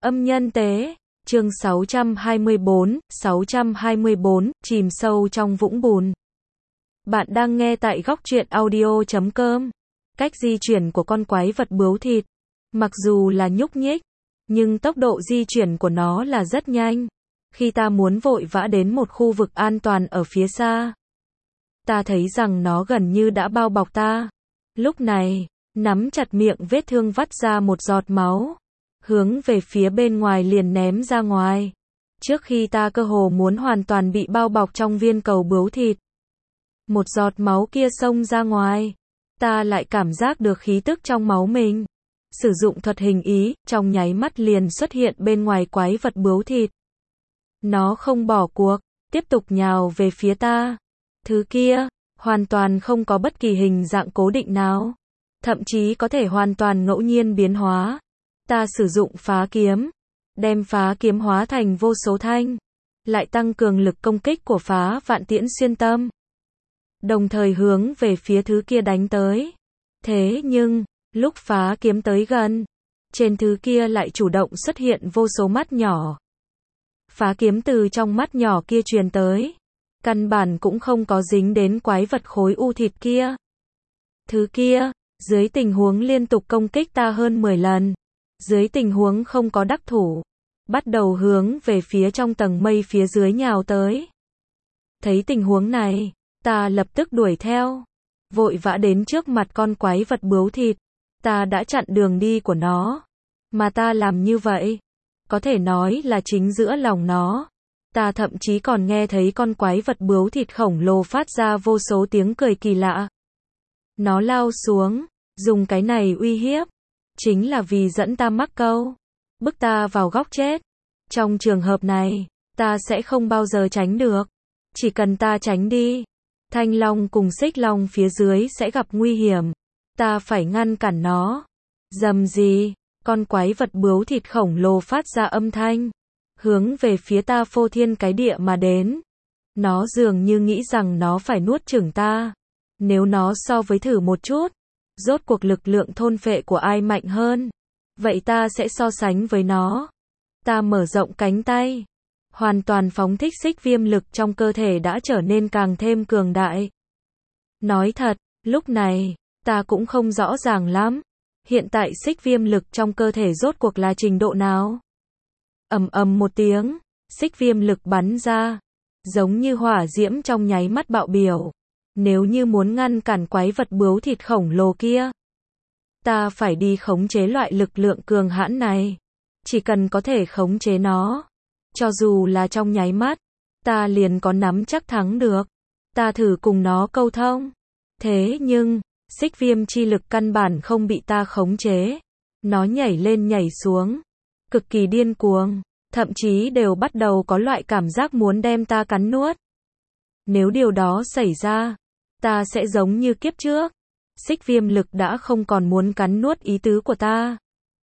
Âm nhân tế, chương 624, chìm sâu trong vũng bùn. Bạn đang nghe tại góc truyện audio.com. Cách di chuyển của con quái vật bướu thịt, mặc dù là nhúc nhích, nhưng tốc độ di chuyển của nó là rất nhanh. Khi ta muốn vội vã đến một khu vực an toàn ở phía xa, ta thấy rằng nó gần như đã bao bọc ta. Lúc này, nắm chặt miệng vết thương vắt ra một giọt máu, hướng về phía bên ngoài liền ném ra ngoài. Trước khi ta cơ hồ muốn hoàn toàn bị bao bọc trong viên cầu bướu thịt, một giọt máu kia xông ra ngoài, ta lại cảm giác được khí tức trong máu mình. Sử dụng thuật hình ý, trong nháy mắt liền xuất hiện bên ngoài quái vật bướu thịt. Nó không bỏ cuộc, tiếp tục nhào về phía ta. Thứ kia, hoàn toàn không có bất kỳ hình dạng cố định nào, thậm chí có thể hoàn toàn ngẫu nhiên biến hóa. Ta sử dụng phá kiếm, đem phá kiếm hóa thành vô số thanh, lại tăng cường lực công kích của phá vạn tiễn xuyên tâm, đồng thời hướng về phía thứ kia đánh tới. Thế nhưng, lúc phá kiếm tới gần, trên thứ kia lại chủ động xuất hiện vô số mắt nhỏ. Phá kiếm từ trong mắt nhỏ kia truyền tới, căn bản cũng không có dính đến quái vật khối u thịt kia. Thứ kia, dưới tình huống liên tục công kích ta hơn 10 lần, dưới tình huống không có đắc thủ, bắt đầu hướng về phía trong tầng mây phía dưới nhào tới. Thấy tình huống này, ta lập tức đuổi theo, vội vã đến trước mặt con quái vật bướu thịt. Ta đã chặn đường đi của nó, mà ta làm như vậy, có thể nói là chính giữa lòng nó. Ta thậm chí còn nghe thấy con quái vật bướu thịt khổng lồ phát ra vô số tiếng cười kỳ lạ. Nó lao xuống, dùng cái này uy hiếp, chính là vì dẫn ta mắc câu, bức ta vào góc chết. Trong trường hợp này, ta sẽ không bao giờ tránh được. Chỉ cần ta tránh đi, Thanh Long cùng Xích Long phía dưới sẽ gặp nguy hiểm. Ta phải ngăn cản nó. Rầm gì, con quái vật bướu thịt khổng lồ phát ra âm thanh, hướng về phía ta phô thiên cái địa mà đến. Nó dường như nghĩ rằng nó phải nuốt chửng ta. Nếu nó so với thử một chút, rốt cuộc lực lượng thôn phệ của ai mạnh hơn, vậy ta sẽ so sánh với nó. Ta mở rộng cánh tay, hoàn toàn phóng thích xích viêm lực trong cơ thể đã trở nên càng thêm cường đại. Nói thật, lúc này, ta cũng không rõ ràng lắm, hiện tại xích viêm lực trong cơ thể rốt cuộc là trình độ nào. Ầm ầm một tiếng, xích viêm lực bắn ra, giống như hỏa diễm trong nháy mắt bạo biểu. Nếu như muốn ngăn cản quái vật bướu thịt khổng lồ kia, ta phải đi khống chế loại lực lượng cường hãn này. Chỉ cần có thể khống chế nó, cho dù là trong nháy mắt, ta liền có nắm chắc thắng được. Ta thử cùng nó câu thông. Thế nhưng, xích viêm chi lực căn bản không bị ta khống chế. Nó nhảy lên nhảy xuống, cực kỳ điên cuồng, thậm chí đều bắt đầu có loại cảm giác muốn đem ta cắn nuốt. Nếu điều đó xảy ra, ta sẽ giống như kiếp trước. Xích viêm lực đã không còn muốn cắn nuốt ý tứ của ta.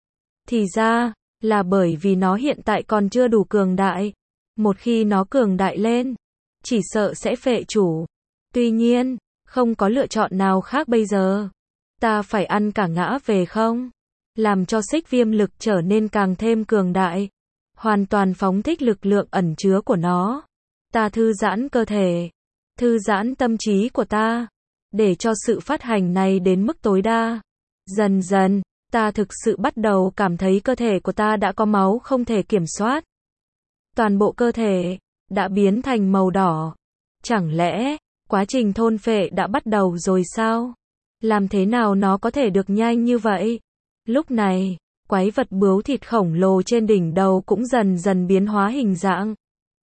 Thì ra, là bởi vì nó hiện tại còn chưa đủ cường đại. Một khi nó cường đại lên, chỉ sợ sẽ phệ chủ. Tuy nhiên, không có lựa chọn nào khác bây giờ. Ta phải ăn cả ngã về không? Làm cho xích viêm lực trở nên càng thêm cường đại. Hoàn toàn phóng thích lực lượng ẩn chứa của nó. Ta thư giãn cơ thể, thư giãn tâm trí của ta, để cho sự phát hành này đến mức tối đa. Dần dần, ta thực sự bắt đầu cảm thấy cơ thể của ta đã có máu không thể kiểm soát. Toàn bộ cơ thể đã biến thành màu đỏ. Chẳng lẽ quá trình thôn phệ đã bắt đầu rồi sao? Làm thế nào nó có thể được nhanh như vậy? Lúc này, quái vật bướu thịt khổng lồ trên đỉnh đầu cũng dần dần biến hóa hình dạng.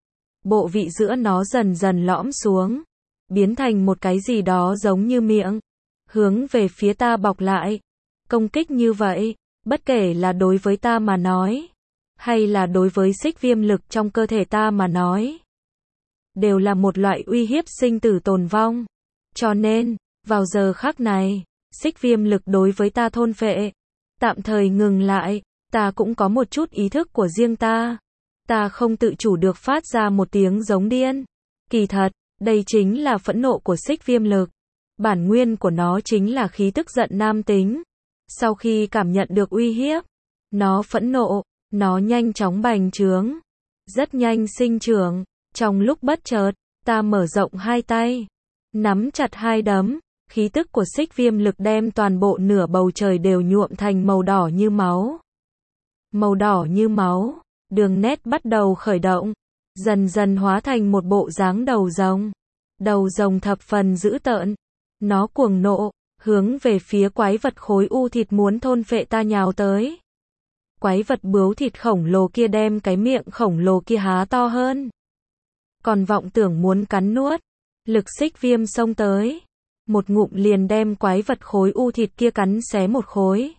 Bộ vị giữa nó dần dần lõm xuống, biến thành một cái gì đó giống như miệng, hướng về phía ta bọc lại. Công kích như vậy, bất kể là đối với ta mà nói, hay là đối với xích viêm lực trong cơ thể ta mà nói, đều là một loại uy hiếp sinh tử tồn vong. Cho nên, vào giờ khắc này, xích viêm lực đối với ta thôn phệ, tạm thời ngừng lại. Ta cũng có một chút ý thức của riêng ta. Ta không tự chủ được phát ra một tiếng giống điên. Kỳ thật, đây chính là phẫn nộ của xích viêm lực. Bản nguyên của nó chính là khí tức giận nam tính. Sau khi cảm nhận được uy hiếp, nó phẫn nộ, Nó nhanh chóng bành trướng, rất nhanh sinh trưởng. Trong lúc bất chợt, ta mở rộng hai tay, nắm chặt hai đấm, khí tức của xích viêm lực đem toàn bộ nửa bầu trời đều nhuộm thành màu đỏ như máu. Màu đỏ như máu, đường nét bắt đầu khởi động, dần dần hóa thành một bộ dáng đầu rồng. Đầu rồng thập phần dữ tợn, nó cuồng nộ, hướng về phía quái vật khối u thịt muốn thôn phệ ta nhào tới. Quái vật bướu thịt khổng lồ kia đem cái miệng khổng lồ kia há to hơn, còn vọng tưởng muốn cắn nuốt. Lực xích viêm xông tới, một ngụm liền đem quái vật khối u thịt kia cắn xé một khối.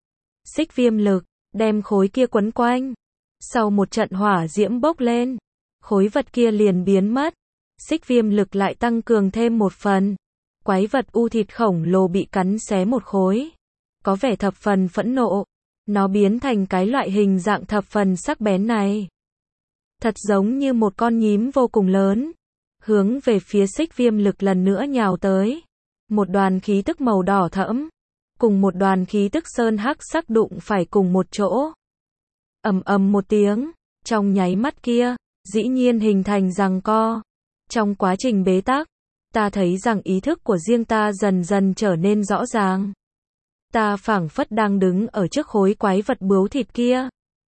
Xích viêm lực, đem khối kia quấn quanh. Sau một trận hỏa diễm bốc lên, khối vật kia liền biến mất. Xích viêm lực lại tăng cường thêm một phần. Quái vật u thịt khổng lồ bị cắn xé một khối, có vẻ thập phần phẫn nộ. Nó biến thành cái loại hình dạng thập phần sắc bén này, thật giống như một con nhím vô cùng lớn, hướng về phía xích viêm lực lần nữa nhào tới. Một đoàn khí tức màu đỏ thẫm, cùng một đoàn khí tức sơn hắc sắc đụng phải cùng một chỗ. Ầm ầm một tiếng, trong nháy mắt kia, dĩ nhiên hình thành giằng co. Trong quá trình bế tắc, ta thấy rằng ý thức của riêng ta dần dần trở nên rõ ràng. Ta phảng phất đang đứng ở trước khối quái vật bướu thịt kia,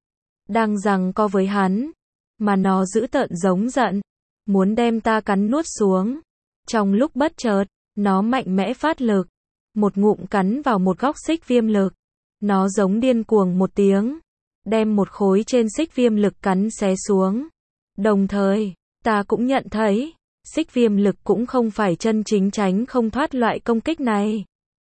đang giằng co với hắn, mà nó dữ tợn giống giận, muốn đem ta cắn nuốt xuống. Trong lúc bất chợt, nó mạnh mẽ phát lực, một ngụm cắn vào một góc xích viêm lực. Nó giống điên cuồng một tiếng, đem một khối trên xích viêm lực cắn xé xuống. Đồng thời, ta cũng nhận thấy, xích viêm lực cũng không phải chân chính tránh không thoát loại công kích này,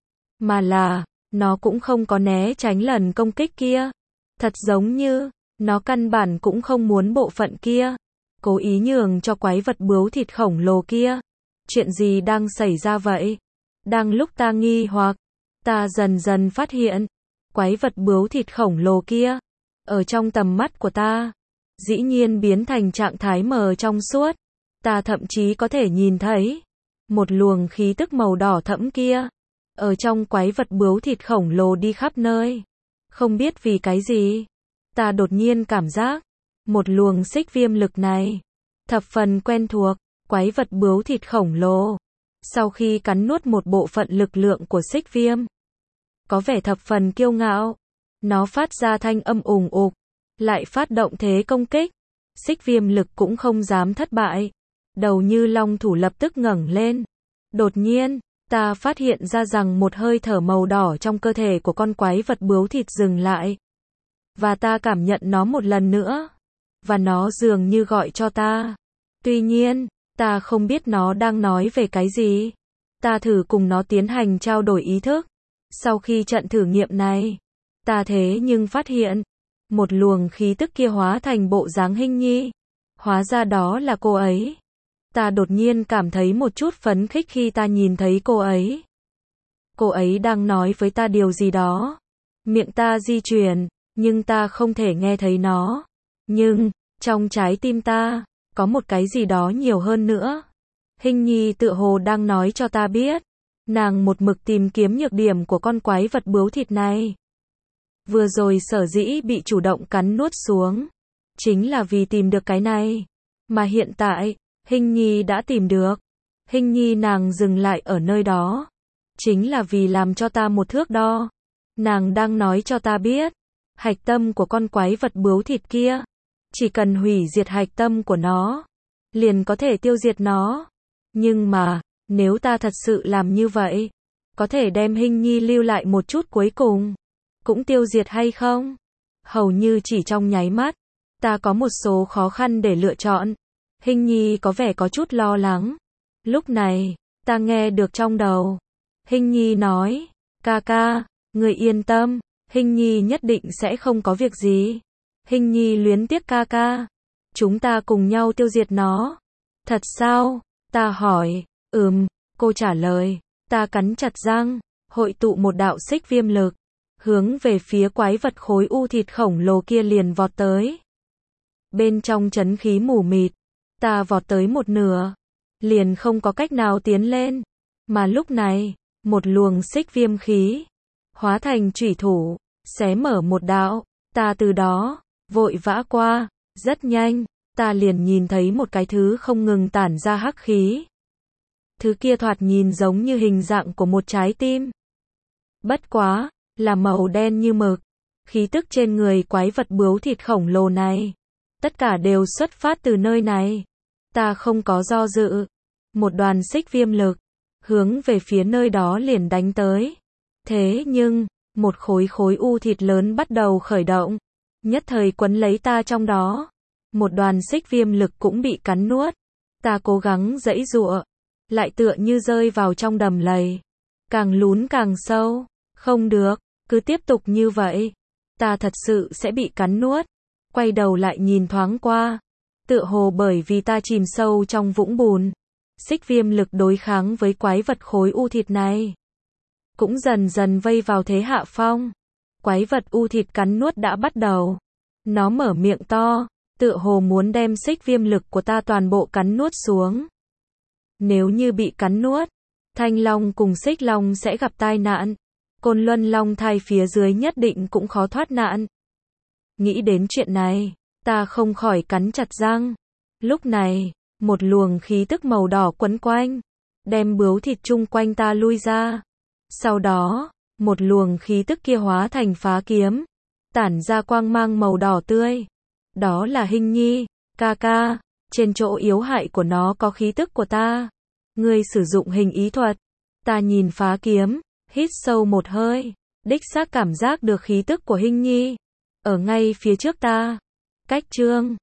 mà là, nó cũng không có né tránh lần công kích kia. Thật giống như, nó căn bản cũng không muốn bộ phận kia, cố ý nhường cho quái vật bướu thịt khổng lồ kia. Chuyện gì đang xảy ra vậy? Đang lúc ta nghi hoặc, ta dần dần phát hiện, quái vật bướu thịt khổng lồ kia, ở trong tầm mắt của ta, dĩ nhiên biến thành trạng thái mờ trong suốt. Ta thậm chí có thể nhìn thấy một luồng khí tức màu đỏ thẫm kia ở trong quái vật bướu thịt khổng lồ đi khắp nơi. Không biết vì cái gì, ta đột nhiên cảm giác một luồng xích viêm lực này thập phần quen thuộc. Quái vật bướu thịt khổng lồ, sau khi cắn nuốt một bộ phận lực lượng của xích viêm, có vẻ thập phần kiêu ngạo. Nó phát ra thanh âm ùng ục, lại phát động thế công kích. Xích viêm lực cũng không dám thất bại. Đầu như long thủ lập tức ngẩng lên. Đột nhiên, ta phát hiện ra rằng một hơi thở màu đỏ trong cơ thể của con quái vật bướu thịt dừng lại. Và ta cảm nhận nó một lần nữa. Và nó dường như gọi cho ta. Tuy nhiên, ta không biết nó đang nói về cái gì. Ta thử cùng nó tiến hành trao đổi ý thức. Sau khi trận thử nghiệm này, ta thế nhưng phát hiện, một luồng khí tức kia hóa thành bộ dáng Hinh Nhi. Hóa ra đó là cô ấy. Ta đột nhiên cảm thấy một chút phấn khích khi ta nhìn thấy cô ấy. Cô ấy đang nói với ta điều gì đó. Miệng ta di chuyển, nhưng ta không thể nghe thấy nó. Nhưng, trong trái tim ta, có một cái gì đó nhiều hơn nữa. Hinh Nhi tựa hồ đang nói cho ta biết, nàng một mực tìm kiếm nhược điểm của con quái vật bướu thịt này. Vừa rồi sở dĩ bị chủ động cắn nuốt xuống, chính là vì tìm được cái này. Mà hiện tại, Hinh Nhi đã tìm được. Hinh Nhi nàng dừng lại ở nơi đó, chính là vì làm cho ta một thước đo. Nàng đang nói cho ta biết, hạch tâm của con quái vật bướu thịt kia, chỉ cần hủy diệt hạch tâm của nó, liền có thể tiêu diệt nó. Nhưng mà, nếu ta thật sự làm như vậy, có thể đem Hinh Nhi lưu lại một chút cuối cùng, cũng tiêu diệt hay không? Hầu như chỉ trong nháy mắt, ta có một số khó khăn để lựa chọn. Hinh Nhi có vẻ có chút lo lắng. Lúc này, ta nghe được trong đầu. Hinh Nhi nói, ca ca, người yên tâm, Hinh Nhi nhất định sẽ không có việc gì. Hinh Nhi luyến tiếc ca ca. Chúng ta cùng nhau tiêu diệt nó. Thật sao? Ta hỏi. Cô trả lời. Ta cắn chặt răng, hội tụ một đạo xích viêm lực, hướng về phía quái vật khối u thịt khổng lồ kia liền vọt tới. Bên trong trấn khí mù mịt, ta vọt tới một nửa, liền không có cách nào tiến lên. Mà lúc này, một luồng xích viêm khí, hóa thành chủy thủ, xé mở một đạo. Ta từ đó, vội vã qua, rất nhanh, ta liền nhìn thấy một cái thứ không ngừng tản ra hắc khí. Thứ kia thoạt nhìn giống như hình dạng của một trái tim. Bất quá, là màu đen như mực. Khí tức trên người quái vật bướu thịt khổng lồ này, tất cả đều xuất phát từ nơi này. Ta không có do dự. Một đoàn xích viêm lực, hướng về phía nơi đó liền đánh tới. Thế nhưng, một khối u thịt lớn bắt đầu khởi động, nhất thời quấn lấy ta trong đó. Một đoàn xích viêm lực cũng bị cắn nuốt. Ta cố gắng giãy giụa, lại tựa như rơi vào trong đầm lầy. Càng lún càng sâu. Không được, cứ tiếp tục như vậy, ta thật sự sẽ bị cắn nuốt. Quay đầu lại nhìn thoáng qua, tựa hồ bởi vì ta chìm sâu trong vũng bùn, xích viêm lực đối kháng với quái vật khối u thịt này cũng dần dần vây vào thế hạ phong. Quái vật u thịt cắn nuốt đã bắt đầu. Nó mở miệng to, tựa hồ muốn đem xích viêm lực của ta toàn bộ cắn nuốt xuống. Nếu như bị cắn nuốt, Thanh Long cùng Xích Long sẽ gặp tai nạn. Côn Luân Long thai phía dưới nhất định cũng khó thoát nạn. Nghĩ đến chuyện này, ta không khỏi cắn chặt răng. Lúc này, một luồng khí tức màu đỏ quấn quanh, đem bướu thịt chung quanh ta lui ra. Sau đó, một luồng khí tức kia hóa thành phá kiếm, tản ra quang mang màu đỏ tươi. Đó là Hình Nhi, ca ca, trên chỗ yếu hại của nó có khí tức của ta. Ngươi sử dụng hình ý thuật. Ta nhìn phá kiếm, hít sâu một hơi, đích xác cảm giác được khí tức của Hình Nhi ở ngay phía trước ta. Cách chương